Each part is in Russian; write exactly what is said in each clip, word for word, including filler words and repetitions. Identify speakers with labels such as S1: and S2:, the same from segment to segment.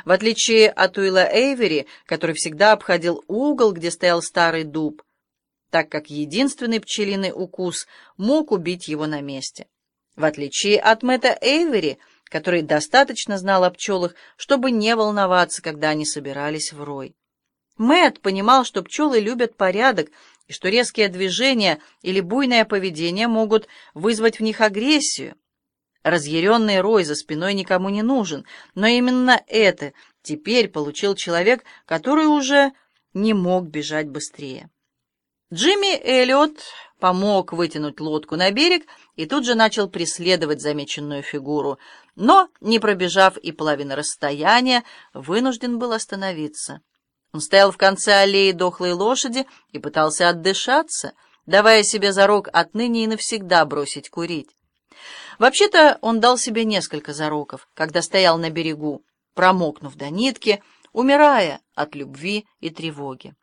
S1: В отличие от Уилла Эйвери, который всегда обходил угол, где стоял старый дуб, так как единственный пчелиный укус мог убить его на месте. В отличие от Мэтта Эйвери, который достаточно знал о пчелах, чтобы не волноваться, когда они собирались в рой. Мэтт понимал, что пчелы любят порядок, и что резкие движения или буйное поведение могут вызвать в них агрессию. Разъяренный рой за спиной никому не нужен, но именно это теперь получил человек, который уже не мог бежать быстрее. Джимми Эллиот помог вытянуть лодку на берег и тут же начал преследовать замеченную фигуру, но, не пробежав и половины расстояния, вынужден был остановиться. Он стоял в конце аллеи дохлой лошади и пытался отдышаться, давая себе зарок отныне и навсегда бросить курить. Вообще-то он дал себе несколько зароков, когда стоял на берегу, промокнув до нитки, умирая от любви и тревоги.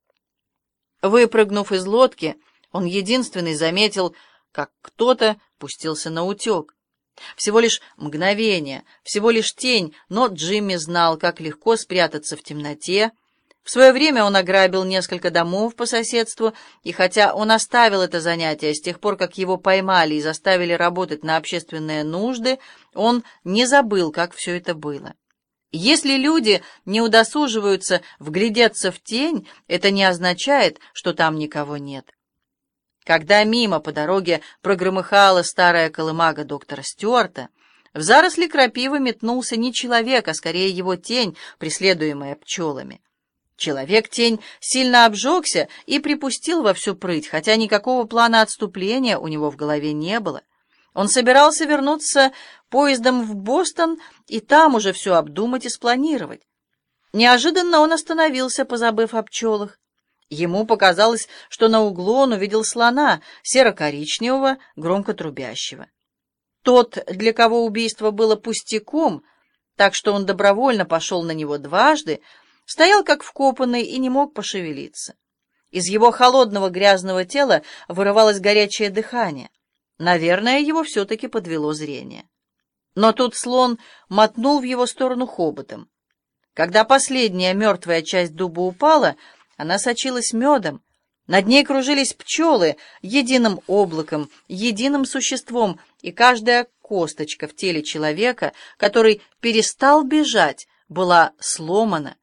S1: Выпрыгнув из лодки, он единственный заметил, как кто-то пустился на утек. Всего лишь мгновение, всего лишь тень, но Джимми знал, как легко спрятаться в темноте. В свое время он ограбил несколько домов по соседству, и хотя он оставил это занятие с тех пор, как его поймали и заставили работать на общественные нужды, он не забыл, как все это было. Если люди не удосуживаются вглядеться в тень, это не означает, что там никого нет. Когда мимо по дороге прогромыхала старая колымага доктора Стюарта, в заросли крапивы метнулся не человек, а скорее его тень, преследуемая пчелами. Человек-тень сильно обжегся и припустил во всю прыть, хотя никакого плана отступления у него в голове не было. Он собирался вернуться поездом в Бостон и там уже все обдумать и спланировать. Неожиданно он остановился, позабыв о пчелах. Ему показалось, что на углу он увидел слона, серо-коричневого, громко трубящего. Тот, для кого убийство было пустяком, так что он добровольно пошел на него дважды, стоял как вкопанный и не мог пошевелиться. Из его холодного грязного тела вырывалось горячее дыхание. Наверное, его все-таки подвело зрение. Но тут слон мотнул в его сторону хоботом. Когда последняя мертвая часть дуба упала, она сочилась медом. Над ней кружились пчелы единым облаком, единым существом, и каждая косточка в теле человека, который перестал бежать, была сломана.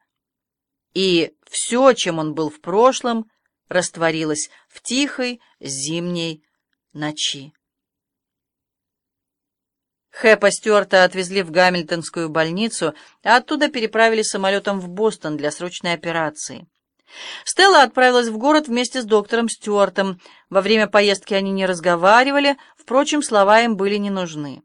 S1: И все, чем он был в прошлом, растворилось в тихой зимней ночи. Хэпа Стюарта отвезли в Гамильтонскую больницу, а оттуда переправили самолетом в Бостон для срочной операции. Стелла отправилась в город вместе с доктором Стюартом. Во время поездки они не разговаривали, впрочем, слова им были не нужны.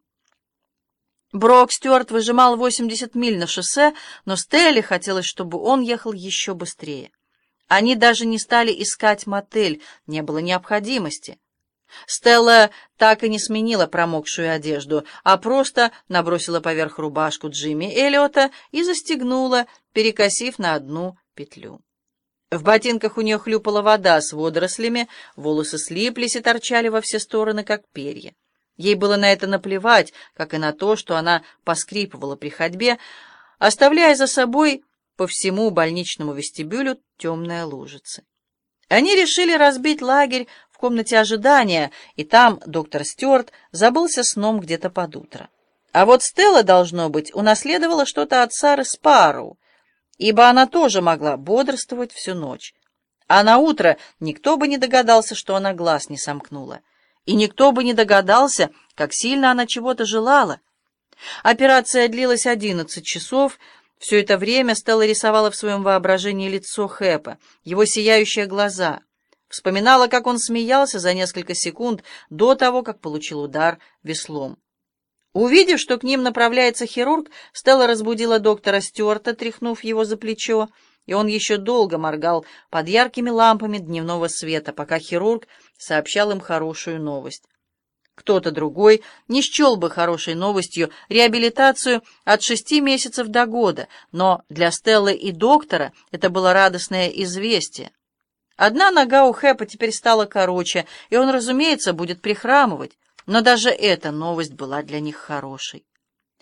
S1: Брок Стюарт выжимал восемьдесят миль на шоссе, но Стелле хотелось, чтобы он ехал еще быстрее. Они даже не стали искать мотель, не было необходимости. Стелла так и не сменила промокшую одежду, а просто набросила поверх рубашку Джимми Эллиота и застегнула, перекосив на одну петлю. В ботинках у нее хлюпала вода с водорослями, волосы слиплись и торчали во все стороны, как перья. Ей было на это наплевать, как и на то, что она поскрипывала при ходьбе, оставляя за собой по всему больничному вестибюлю темные лужицы. Они решили разбить лагерь в комнате ожидания, и там доктор Стюарт забылся сном где-то под утро. А вот Стелла, должно быть, унаследовала что-то от Сары Спарроу, ибо она тоже могла бодрствовать всю ночь. А на утро никто бы не догадался, что она глаз не сомкнула. И никто бы не догадался, как сильно она чего-то желала. Операция длилась одиннадцать часов. Все это время Стелла рисовала в своем воображении лицо Хэпа, его сияющие глаза. Вспоминала, как он смеялся за несколько секунд до того, как получил удар веслом. Увидев, что к ним направляется хирург, Стелла разбудила доктора Стюарта, тряхнув его за плечо, и он еще долго моргал под яркими лампами дневного света, пока хирург сообщал им хорошую новость. Кто-то другой не счел бы хорошей новостью реабилитацию от шести месяцев до года, но для Стеллы и доктора это было радостное известие. Одна нога у Хэпа теперь стала короче, и он, разумеется, будет прихрамывать, но даже эта новость была для них хорошей.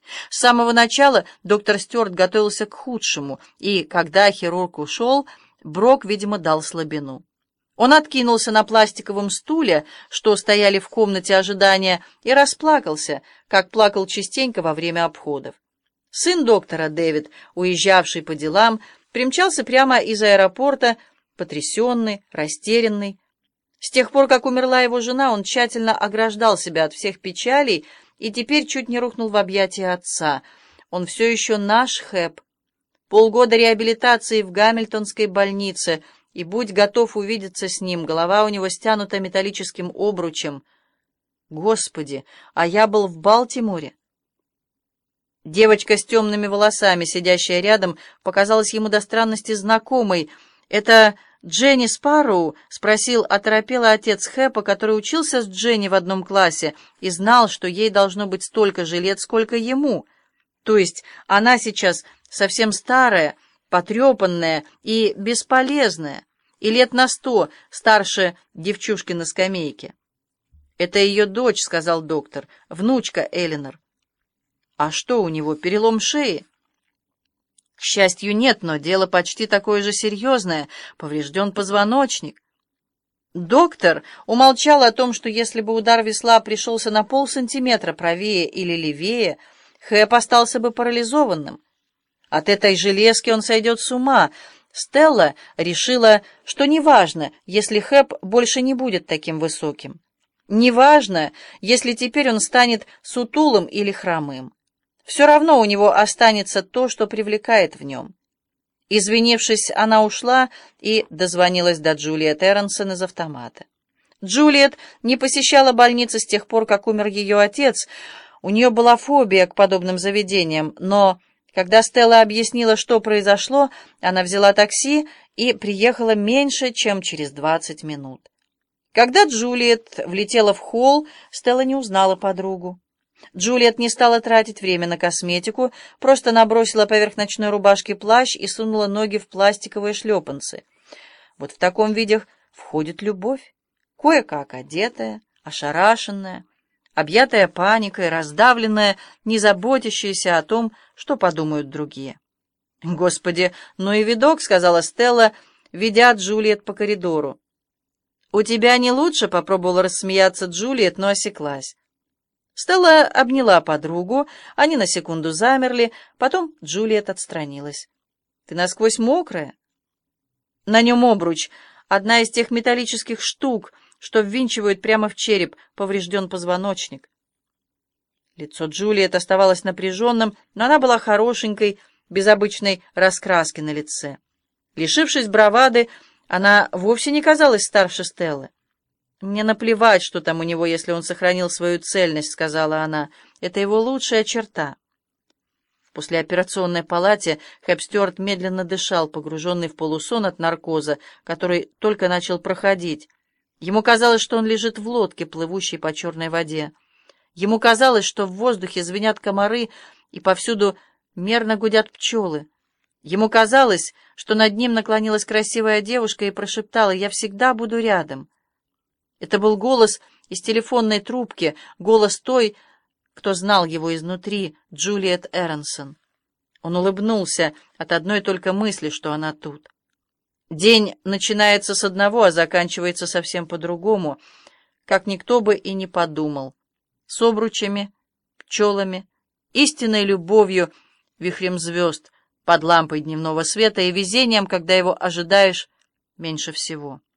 S1: С самого начала доктор Стюарт готовился к худшему, и, когда хирург ушел, Брок, видимо, дал слабину. Он откинулся на пластиковом стуле, что стояли в комнате ожидания, и расплакался, как плакал частенько во время обходов. Сын доктора, Дэвид, уезжавший по делам, примчался прямо из аэропорта, потрясенный, растерянный. С тех пор, как умерла его жена, он тщательно ограждал себя от всех печалей и теперь чуть не рухнул в объятия отца. Он все еще наш Хэп. Полгода реабилитации в Гамильтонской больнице, и будь готов увидеться с ним, голова у него стянута металлическим обручем. Господи, а я был в Балтиморе. Девочка с темными волосами, сидящая рядом, показалась ему до странности знакомой. «Это Дженни Спарроу?» — спросил оторопелый отец Хэпа, который учился с Дженни в одном классе и знал, что ей должно быть столько же лет, сколько ему. То есть она сейчас совсем старая, потрепанная и бесполезная, и лет на сто старше девчушки на скамейке. «Это ее дочь», — сказал доктор, — «внучка Эленор». «А что у него, перелом шеи?» «К счастью, нет, но дело почти такое же серьезное. Поврежден позвоночник». Доктор умолчал о том, что если бы удар весла пришелся на полсантиметра правее или левее, Хэп остался бы парализованным. От этой железки он сойдет с ума. Стелла решила, что неважно, если Хэп больше не будет таким высоким. Неважно, если теперь он станет сутулым или хромым. Все равно у него останется то, что привлекает в нем. Извинившись, она ушла и дозвонилась до Джулиет Эронсон из автомата. Джулиет не посещала больницы с тех пор, как умер ее отец. У нее была фобия к подобным заведениям, но когда Стелла объяснила, что произошло, она взяла такси и приехала меньше, чем через двадцать минут. Когда Джулиет влетела в холл, Стелла не узнала подругу. Джулиет не стала тратить время на косметику, просто набросила поверх ночной рубашки плащ и сунула ноги в пластиковые шлепанцы. Вот в таком виде входит любовь, кое-как одетая, ошарашенная, объятая паникой, раздавленная, не заботящаяся о том, что подумают другие. «Господи, ну и видок», — сказала Стелла, ведя Джулиет по коридору. «У тебя не лучше?» — попробовала рассмеяться Джулиет, но осеклась. Стелла обняла подругу, они на секунду замерли, потом Джулиет отстранилась. «Ты насквозь мокрая?» На нем обруч, одна из тех металлических штук, что ввинчивают прямо в череп, поврежден позвоночник. Лицо Джулиет оставалось напряженным, но она была хорошенькой, без обычной раскраски на лице. Лишившись бравады, она вовсе не казалась старше Стеллы. «Мне наплевать, что там у него, если он сохранил свою цельность», — сказала она. «Это его лучшая черта». В послеоперационной палате Хэп Стюарт медленно дышал, погруженный в полусон от наркоза, который только начал проходить. Ему казалось, что он лежит в лодке, плывущей по черной воде. Ему казалось, что в воздухе звенят комары и повсюду мерно гудят пчелы. Ему казалось, что над ним наклонилась красивая девушка и прошептала: «Я всегда буду рядом». Это был голос из телефонной трубки, голос той, кто знал его изнутри, Джулиет Эронсон. Он улыбнулся от одной только мысли, что она тут. День начинается с одного, а заканчивается совсем по-другому, как никто бы и не подумал. С обручами, пчелами, истинной любовью, вихрем звезд, под лампой дневного света и везением, когда его ожидаешь меньше всего.